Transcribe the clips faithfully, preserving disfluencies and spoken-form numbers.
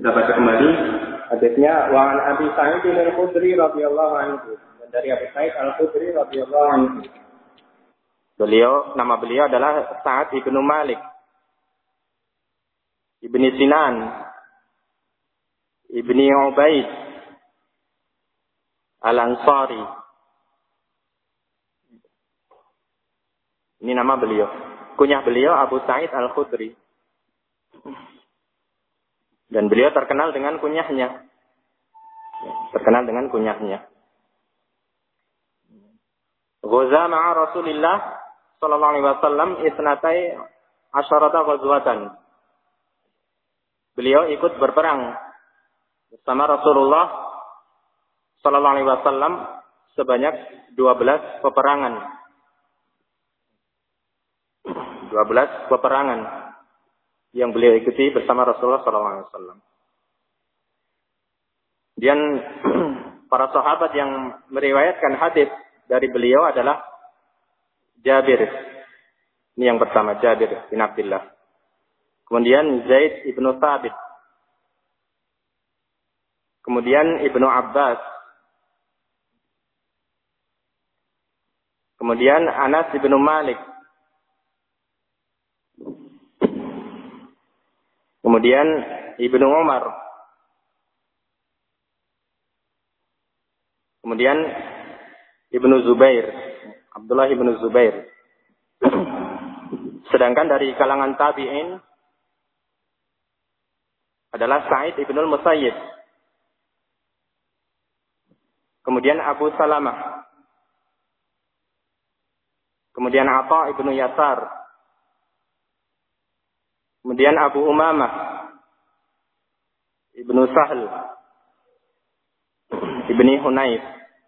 Kita baca kembali hadisnya wa an Abi Sa'id al-Khudri radhiyallahu anhu. Dari Abi Sa'id al-Khudri radhiyallahu anhu. Beliau, nama beliau adalah Sa'ad ibnu Malik ibni Sinan ibni Ubaid al-Ansari. Ini nama beliau. Kunyah beliau Abu Sa'id al-Khudri. Dan beliau terkenal dengan kunyahnya. Terkenal dengan kunyahnya. Ghaza ma'a Rasulillah sallallahu alaihi wasallam isnatai asyarata ghazwatan. Beliau ikut berperang bersama Rasulullah sallallahu alaihi wasallam sebanyak dua belas peperangan. dua belas peperangan yang beliau ikuti bersama Rasulullah sallallahu alaihi wasallam. Dan para sahabat yang meriwayatkan hadis dari beliau adalah Jabir. Ini yang pertama, Jabir bin Abdullah. Kemudian Zaid ibnu Thabit. Kemudian Ibnu Abbas. Kemudian Anas ibnu Malik. Kemudian Ibnu Umar. Kemudian Ibnu Zubair, Abdullah ibnu Zubair. Sedangkan dari kalangan tabi'in adalah Sa'id ibnu al-Musayyib. Kemudian Abu Salamah. Kemudian Atha ibnu Yasar. Kemudian Abu Umamah Ibnu Sahl Ibni Hunayf.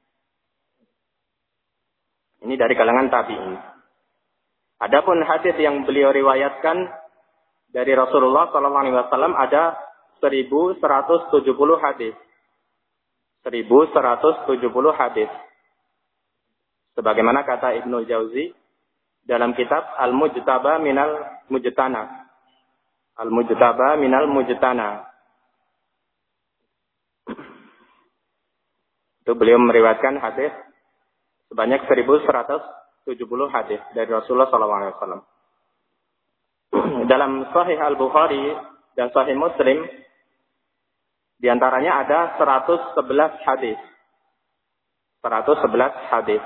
Ini dari kalangan tabi'in. Adapun hadis yang beliau riwayatkan dari Rasulullah sallallahu alaihi wasallam ada seribu seratus tujuh puluh hadis. seribu seratus tujuh puluh hadis. Sebagaimana kata Ibnu Jauzi dalam kitab Al-Mujtaba minal Mujtana. Al-Mujtaba minal Mujtana. Itu beliau meriwayatkan hadis sebanyak seribu seratus tujuh puluh hadis dari Rasulullah sallallahu alaihi wasallam. Dalam Sahih Al-Bukhari dan Sahih Muslim di antaranya ada seratus sebelas hadis. seratus sebelas hadis.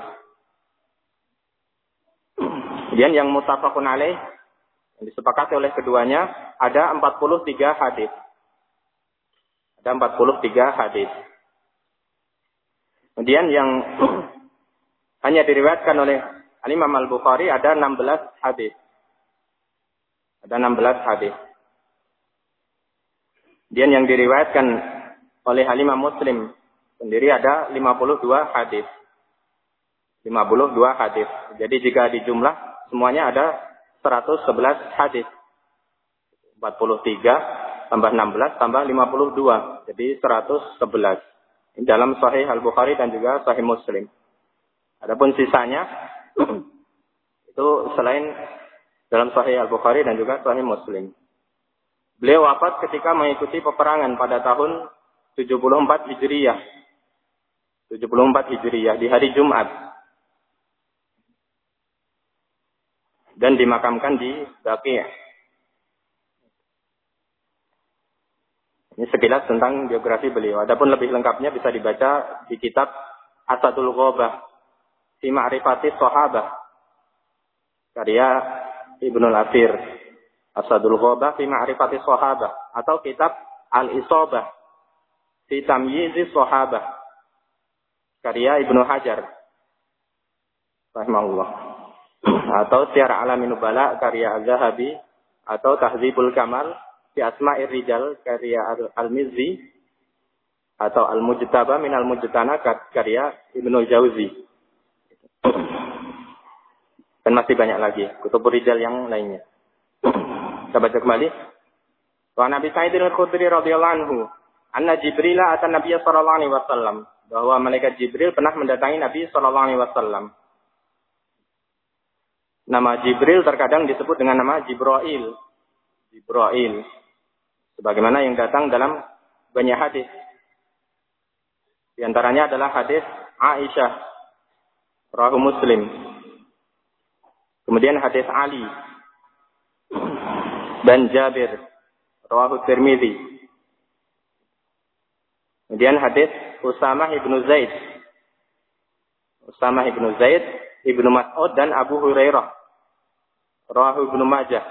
Kemudian yang muttafaqun alaih yang disepakati oleh keduanya ada empat puluh tiga hadis. Ada empat puluh tiga hadis. Kemudian yang hanya diriwayatkan oleh Al-Imam Al-Bukhari ada enam belas hadis. Ada enam belas hadis. Kemudian yang diriwayatkan oleh Al-Imam Muslim sendiri ada lima puluh dua hadis. lima puluh dua hadis. Jadi jika dijumlah semuanya ada seratus sebelas hadis. empat puluh tiga tambah enam belas tambah lima puluh dua. Jadi seratus sebelas. Ini dalam Sahih Al-Bukhari dan juga Sahih Muslim. Adapun sisanya itu selain dalam Sahih Al-Bukhari dan juga Sahih Muslim. Beliau wafat ketika mengikuti peperangan pada tahun tujuh puluh empat Hijriyah. tujuh puluh empat Hijriyah di hari Jumat. Dan dimakamkan di Baqi'. Ini sekilas tentang biografi beliau. Adapun lebih lengkapnya bisa dibaca di kitab Asadul Ghabah fi Ma'rifati Shahabah karya Ibnu Al-Athir. Asadul Ghabah fi Ma'rifati Shahabah atau kitab Al-Isabah fi Tamyiz Shahabah karya Ibnu Hajar rahimahullah. Atau Syiar Alamin Nubala karya Az-Zahabi atau Tahdzibul Kamal fi Asma'ir Rijal karya Al-Mizzi atau Al-Mujtaba min Al-Mujtana karya Ibnu Jauzi. Dan masih banyak lagi kutub rijal yang lainnya. Kita baca kembali. Wa Nabi Sa'id al-Khudri radhiyallahu anhu, anna Jibril ata Nabiy sallallahu alaihi wasallam, bahwa malaikat Jibril pernah mendatangi Nabi sallallahu alaihi wasallam. Nama Jibril terkadang disebut dengan nama Jibril. Jibril. Sebagaimana yang datang dalam banyak hadis. Di antaranya adalah hadis Aisyah, rawahu Muslim. Kemudian hadis Ali dan Jabir, rawahu Tirmidzi. Kemudian hadis Usamah ibnu Zaid, Usamah ibnu Zaid, Ibnu Mas'ud dan Abu Hurairah, rawahu Ibnu Majah.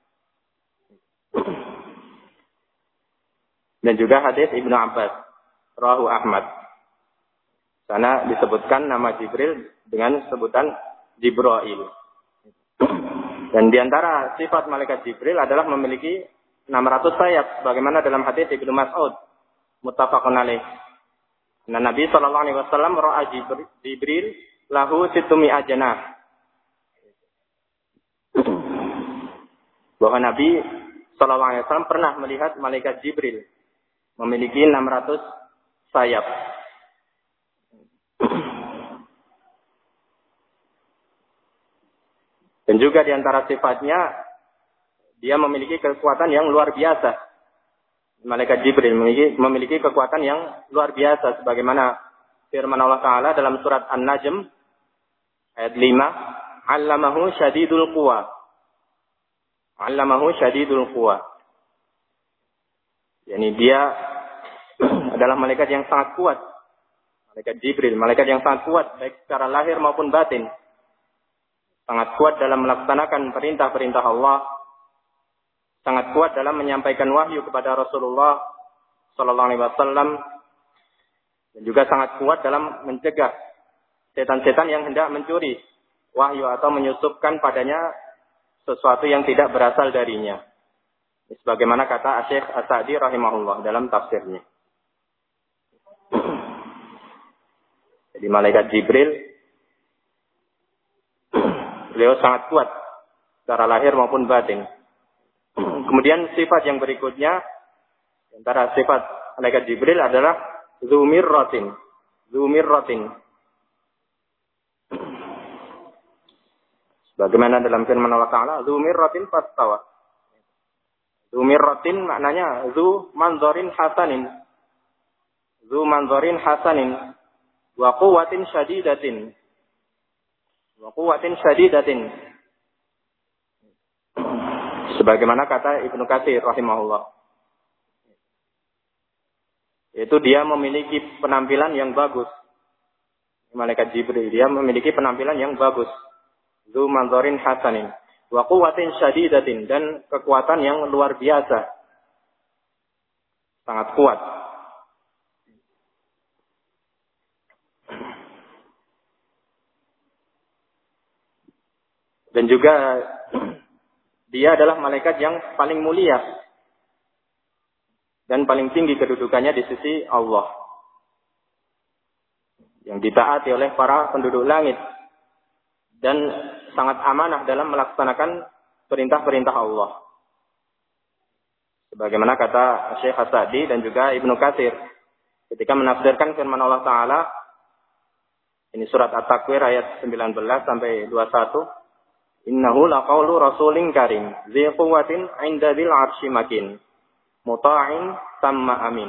Dan juga hadis Ibnu Abbas, rawahu Ahmad. Sana disebutkan nama Jibril dengan sebutan Jibril. Dan di antara sifat malaikat Jibril adalah memiliki enam ratus sayap, bagaimana dalam hadis Ibnu Mas'ud, muttafaqun alaih. Nah, Nabi sallallahu alaihi wasallam ra'a Jibril lahu situmi ajnah. Bahwa Nabi sallallahu alaihi wasallam pernah melihat malaikat Jibril memiliki enam ratus sayap. Dan juga di antara sifatnya, dia memiliki kekuatan yang luar biasa. Malaikat Jibril memiliki, memiliki kekuatan yang luar biasa. Sebagaimana firman Allah Ta'ala dalam surat An-Najm, ayat lima, Allamahu syadidul quwa. Allamahu syadidul quwa. Yani dia adalah malaikat yang sangat kuat. Malaikat Jibril, malaikat yang sangat kuat, baik secara lahir maupun batin. Sangat kuat dalam melaksanakan perintah-perintah Allah. Sangat kuat dalam menyampaikan wahyu kepada Rasulullah sallallahu alaihi wasallam. Dan juga sangat kuat dalam mencegah setan-setan yang hendak mencuri wahyu atau menyusupkan padanya sesuatu yang tidak berasal darinya. Sebagaimana kata Syekh As-Sa'di rahimahullah dalam tafsirnya. Jadi malaikat Jibril, beliau sangat kuat secara lahir maupun batin. Kemudian sifat yang berikutnya, antara sifat malaikat Jibril adalah Zumirratin. Zumirratin. Bagaimana dalam firman Allah Ta'ala, Zumirratin fastawa. Zumirratin maknanya Zu manzorin hasanin. Zu manzorin hasanin. Wa quwwatin syadidatin. Wa quwwatin syadidatin. Sebagaimana kata Ibnu Katsir rahimahullah. Itu dia memiliki penampilan yang bagus. Malaikat Jibril, dia memiliki penampilan yang bagus. Zu manzorin hasanin. Wa quwwatin syadidatin, dan kekuatan yang luar biasa. Sangat kuat. Dan juga dia adalah malaikat yang paling mulia dan paling tinggi kedudukannya di sisi Allah, yang ditaati oleh para penduduk langit dan sangat amanah dalam melaksanakan perintah-perintah Allah. Sebagaimana kata Syekh As-Sa'di dan juga Ibnu Katsir ketika menafsirkan firman Allah Ta'ala, ini surat At-Takwir ayat sembilan belas sampai dua puluh satu. Innahu laqaulu rasulin karim, dzi quwwatin 'inda dzil 'arsy makin, muta'in tamma amin.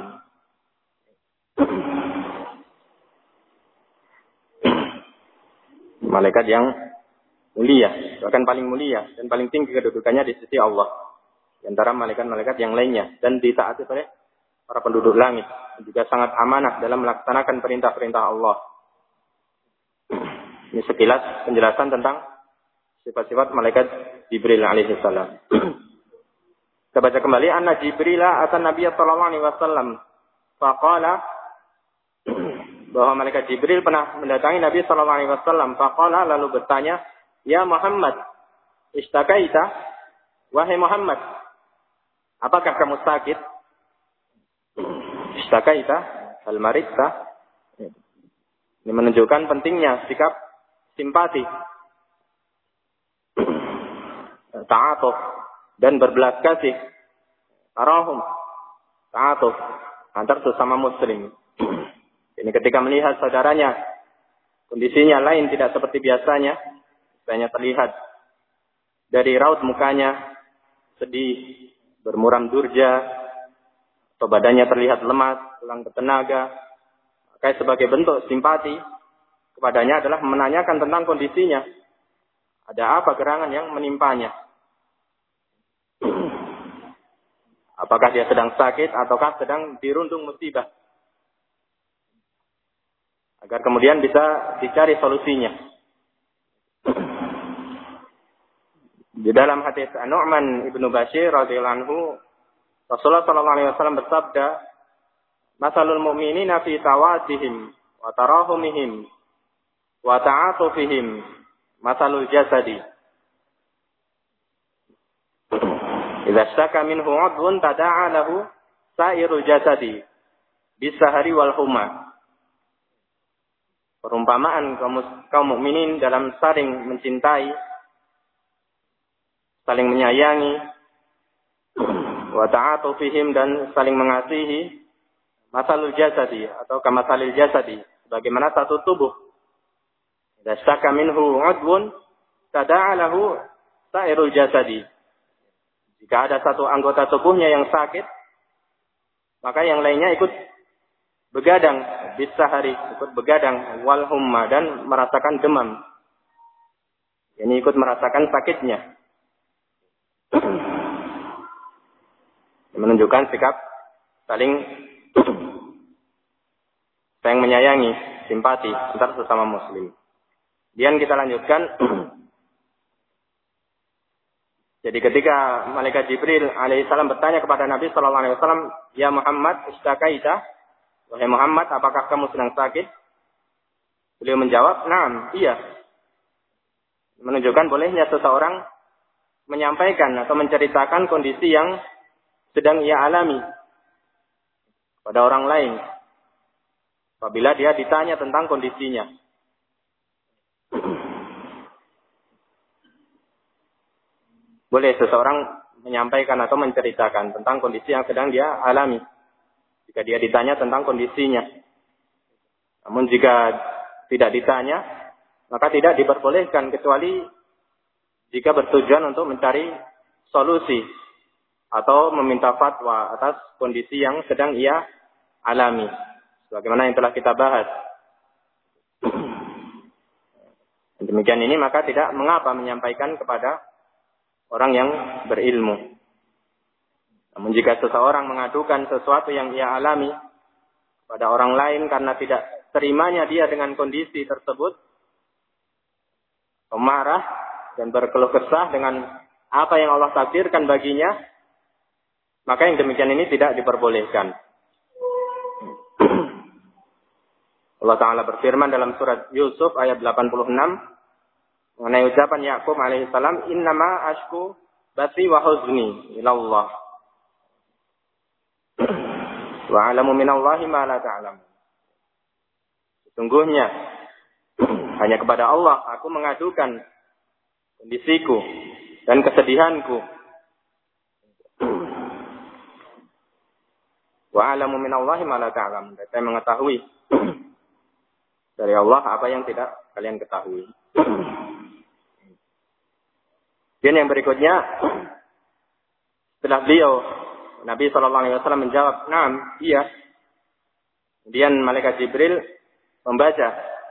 Malaikat yang mulia, bahkan paling mulia dan paling tinggi kedudukannya di sisi Allah, di antara malaikat-malaikat yang lainnya, dan ditaati oleh para penduduk langit, juga sangat amanah dalam melaksanakan perintah-perintah Allah. Ini sekilas penjelasan tentang sifat-sifat malaikat Jibril alaihi salam. Kita baca kembali, anna Jibrila atan Nabi sallallahu alaihi wasallam faqala, bahwa malaikat Jibril pernah mendatangi Nabi sallallahu alaihi wasallam. Faqala, lalu bertanya, ya Muhammad, istakaita, wahai Muhammad, apakah kamu sakit? Istakaita, hal marikta. Ini menunjukkan pentingnya sikap simpati, ta'atuf, dan berbelas kasih, tarahum, ta'atuf antar sesama muslim. Ini ketika melihat saudaranya kondisinya lain tidak seperti biasanya, biasanya terlihat dari raut mukanya sedih, bermuram durja, atau badannya terlihat lemas, kurang bertenaga, maka sebagai bentuk simpati kepadanya adalah menanyakan tentang kondisinya. Ada apa gerangan yang menimpanya? Apakah dia sedang sakit ataukah sedang dirundung musibah? Agar kemudian bisa dicari solusinya. Di dalam hadis Nu'man ibnu Bashir radhiyallahu anhu, Rasulullah sallallahu alaihi wasallam bersabda, "Masalul mu'minina fi tawadihim wa tarahumihim wa ta'atufihim masalul jasadi. Idza ishtaka minhu 'udwun tada'a lahu sa'irul jasadi bis-sahari wal humma." Perumpamaan kaum, kaum mukminin dalam saling mencintai, saling menyayangi, wa ta'atufihim dan saling mengasihi, masalul jasadi atau kamasalil jasadi, sebagaimana satu tubuh. Idza ishtaka minhu 'udwun tada'a lahu sa'irul jasadi. Jika ada satu anggota tubuhnya yang sakit, maka yang lainnya ikut begadang, bisahari, ikut begadang, wal humma, dan merasakan demam. Ini ikut merasakan sakitnya. Menunjukkan sikap saling saling menyayangi, simpati antar sesama muslim. Kemudian kita lanjutkan. Jadi ketika malaikat Jibril alaihissalam bertanya kepada Nabi sallallahu alaihi wasallam, "Ya Muhammad, istakaita?" Wahai Muhammad, apakah kamu sedang sakit? Beliau menjawab, "Naam, iya." Menunjukkan bolehnya seseorang menyampaikan atau menceritakan kondisi yang sedang ia alami pada orang lain, apabila dia ditanya tentang kondisinya. Boleh seseorang menyampaikan atau menceritakan tentang kondisi yang sedang dia alami jika dia ditanya tentang kondisinya. Namun jika tidak ditanya, maka tidak diperbolehkan kecuali jika bertujuan untuk mencari solusi atau meminta fatwa atas kondisi yang sedang ia alami, sebagaimana yang telah kita bahas. Demikian ini maka tidak mengapa menyampaikan kepada orang yang berilmu. Namun jika seseorang mengadukan sesuatu yang ia alami pada orang lain karena tidak terimanya dia dengan kondisi tersebut, marah dan berkeluh kesah dengan apa yang Allah takdirkan baginya, maka yang demikian ini tidak diperbolehkan. Allah Ta'ala berfirman dalam surat Yusuf ayat delapan puluh enam mengenai ucapan Yakub alaihissalam, "Innama ashku bati wa huzni ilallah wa alamu minallahi ma la ta'lam." Sesungguhnya hanya kepada Allah aku mengadukan kondisiku dan kesedihanku. Wa alamu minallahi ma la ta'lam. Saya mengetahui dari Allah apa yang tidak kalian ketahui. Dan yang berikutnya, setelah beliau Nabi shallallahu alaihi wasallam menjawab, "Naam, iya." Kemudian malaikat Jibril membaca,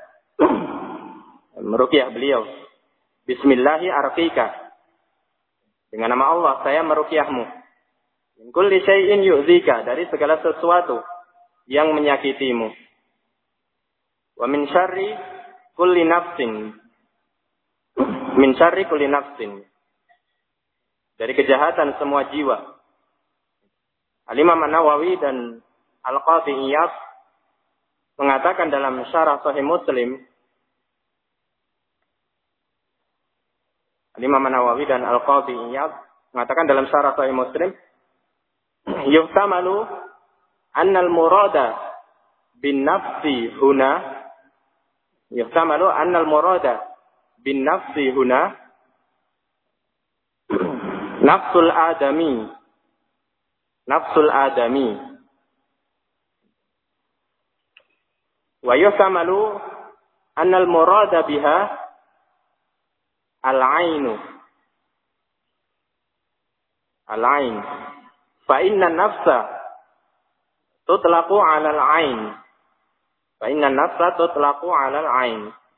meruqyah beliau, "Bismillahi arqika." Dengan nama Allah saya meruqyahmu. Min kulli syai'in yu'dzika, dari segala sesuatu yang menyakitimu. Wa min syarri kulli nafsin. Min syarri kulli nafsin. Dari kejahatan semua jiwa. Al-Imam An-Nawawi dan Al-Qadhi Iyad mengatakan dalam syarah Sahih Muslim, Al-Imam An-Nawawi dan Al-Qadhi Iyad mengatakan dalam syarah Sahih Muslim, "Yuhtamalu anna al-murada bin nafsi huna yuhtamalu anna al-murada bin nafsi huna nafsul adami nafsul adami wa yuhtamalu anna al-murada biha al-ainu al-ain fa inna nafsa tutlaqu 'alal 'ain. Fa innan nafsa tutlaqu 'alal 'ain.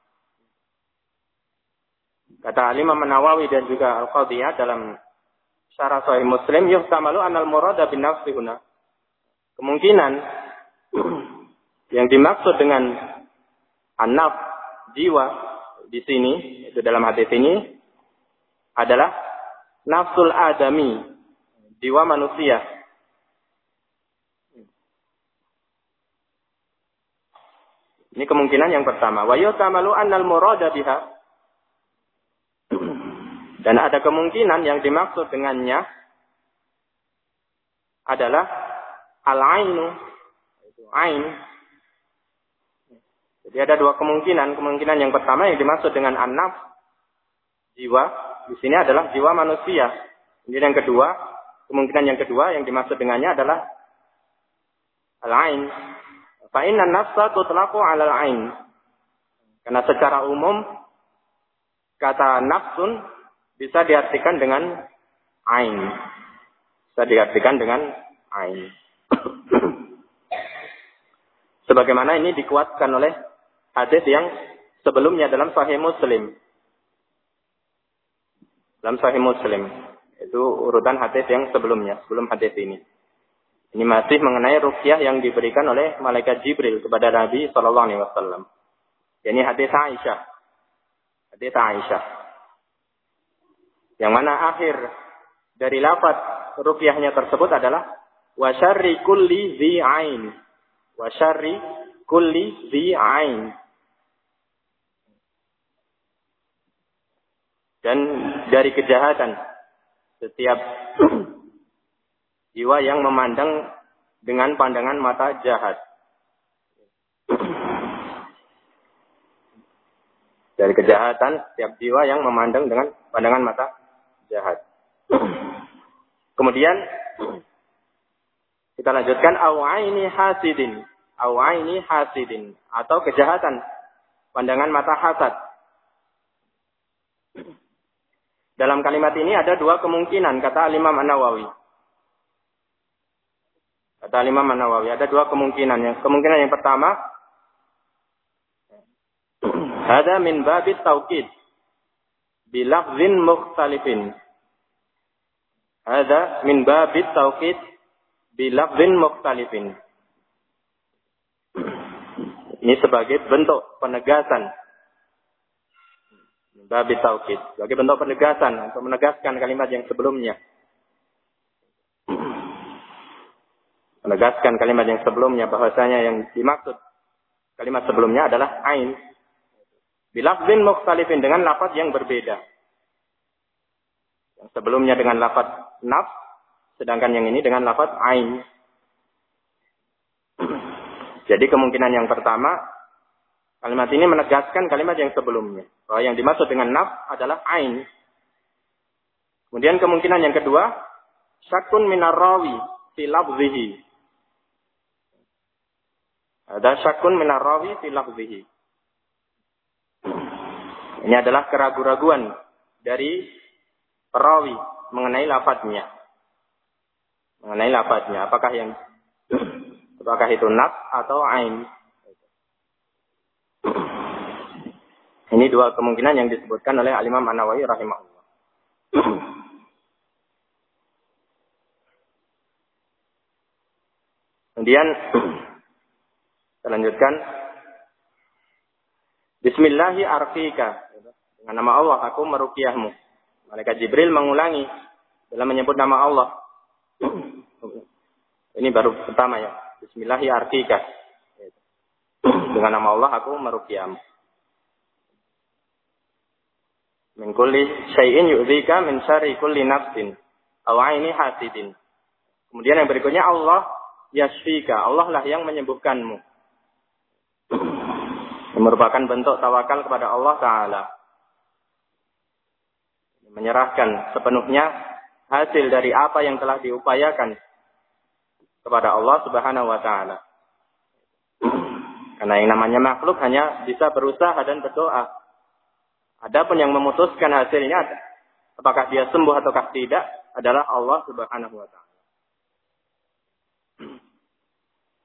Kata Imam Nawawi dan juga Al-Qadhiyah dalam Syarah Sahih Muslim, yuhtamalu anal murada bin nafsi huna. Kemungkinan yang dimaksud dengan an-nafs, jiwa di sini, itu dalam hadis ini adalah nafsul adami, jiwa manusia. Ini kemungkinan yang pertama. Wa yuhtamalu annal murada biha. Dan ada kemungkinan yang dimaksud dengannya adalah al-ainu, itu ain. Jadi ada dua kemungkinan. Kemungkinan yang pertama yang dimaksud dengan an-nafs, jiwa, di sini adalah jiwa manusia. Kemudian yang kedua, kemungkinan yang kedua yang dimaksud dengannya adalah al-ain. Fa inna nafsa tutlaqu 'alal ain. Karena secara umum kata nafsun bisa diartikan dengan ain. Bisa diartikan dengan ain. Sebagaimana ini dikuatkan oleh hadis yang sebelumnya dalam Sahih Muslim. Dalam Sahih Muslim. Itu urutan hadis yang sebelumnya, sebelum hadis ini. Ini masih mengenai ruqyah yang diberikan oleh malaikat Jibril kepada Nabi sallallahu alaihi wasallam. Ini hadis Aisyah. Hadis Aisyah. Yang mana akhir dari lafaz ruqyahnya tersebut adalah wa syarri kulli dzi ain. Wa syarri kulli dzi ain. Dan dari kejahatan setiap jiwa yang memandang dengan pandangan mata jahat. Dari kejahatan setiap jiwa yang memandang dengan pandangan mata jahat. Kemudian kita lanjutkan awaini hasidin, awaini hasidin atau kejahatan pandangan mata hasad. Dalam kalimat ini ada dua kemungkinan kata Imam An-Nawawi. Kata Imam An-Nawawi ada dua kemungkinan. Yang kemungkinan yang pertama, hada min babit taukid bilafzin mukhtalifin. Hada min babit taukid bilafzin mukhtalifin. Ini sebagai bentuk penegasan. Babit taukid. Sebagai bentuk penegasan untuk menegaskan kalimat yang sebelumnya. Menegaskan kalimat yang sebelumnya bahwasanya yang dimaksud kalimat sebelumnya adalah ain. Bilafzin mukhtalifin dengan lafaz yang berbeda. Yang sebelumnya dengan lafaz nafs, sedangkan yang ini dengan lafaz ain. Jadi kemungkinan yang pertama, kalimat ini menegaskan kalimat yang sebelumnya. Bahwa yang dimaksud dengan nafs adalah ain. Kemudian kemungkinan yang kedua, syakun minar rawi fi lafzihi. Ada syakun minar rawi fi lafzihi. Ini adalah keraguan-raguan dari perawi mengenai lafadznya. Mengenai lafadznya. Apakah yang apakah itu nafs atau ain? Ini dua kemungkinan yang disebutkan oleh Al-Imam An-Nawawi rahimahullah. Kemudian kita lanjutkan. Bismillahi arqika. Dengan nama Allah aku meruqyahmu. Malaikat Jibril mengulangi dalam menyebut nama Allah. Ini baru pertama ya. Bismillahi arqika. Dengan nama Allah aku meruqyahmu. Min kulli syai'in yu'dzika min syarri kulli nafsin aw 'aini hasidin. Kemudian yang berikutnya Allah yashfika. Allah lah yang menyembuhkanmu. Merupakan bentuk tawakal kepada Allah Ta'ala. Menyerahkan sepenuhnya hasil dari apa yang telah diupayakan kepada Allah Subhanahu wa Ta'ala. Karena yang namanya makhluk hanya bisa berusaha dan berdoa. Adapun yang memutuskan hasilnya, apakah dia sembuh ataukah tidak, adalah Allah Subhanahu wa Ta'ala.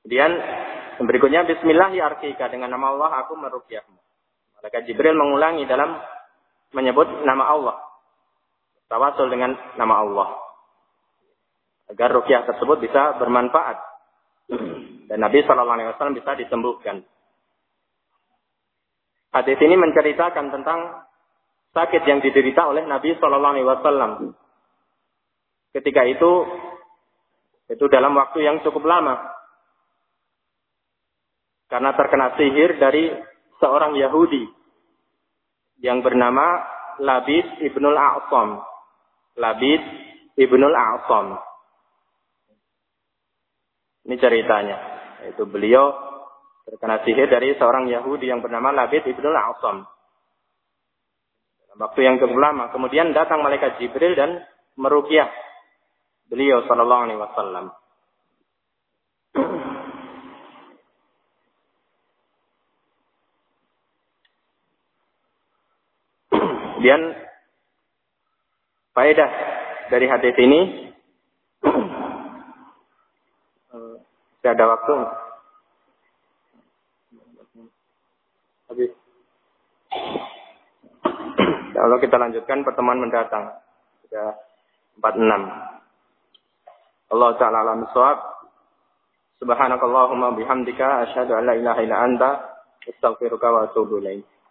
Kemudian berikutnya bismillahi arkika, dengan nama Allah aku meruqyahmu. Malaikat Jibril mengulangi dalam menyebut nama Allah. Tawasul dengan nama Allah. Agar ruqyah tersebut bisa bermanfaat. Dan Nabi shallallahu alaihi wasallam bisa disembuhkan. Hadis ini menceritakan tentang sakit yang diderita oleh Nabi shallallahu alaihi wasallam. Ketika itu, itu dalam waktu yang cukup lama. Karena terkena sihir dari seorang Yahudi yang bernama Labid ibnul A'sam. Labid ibnul A'sam. Ini ceritanya. Itu beliau terkena sihir dari seorang Yahudi yang bernama Labid ibnul A'sam. Dalam waktu yang cukup lama. Kemudian datang malaikat Jibril dan meruqyah beliau sallallahu alaihi wasallam. Kemudian faedah dari hadis ini, tidak ada waktu. Habis. Kalau kita lanjutkan pertemuan mendatang, sudah empat puluh enam. Allah Ta'ala alam shawab. Subhanakallahumma bihamdika asyhadu an la ilaha illa anta astaghfiruka wa atubu ilaik.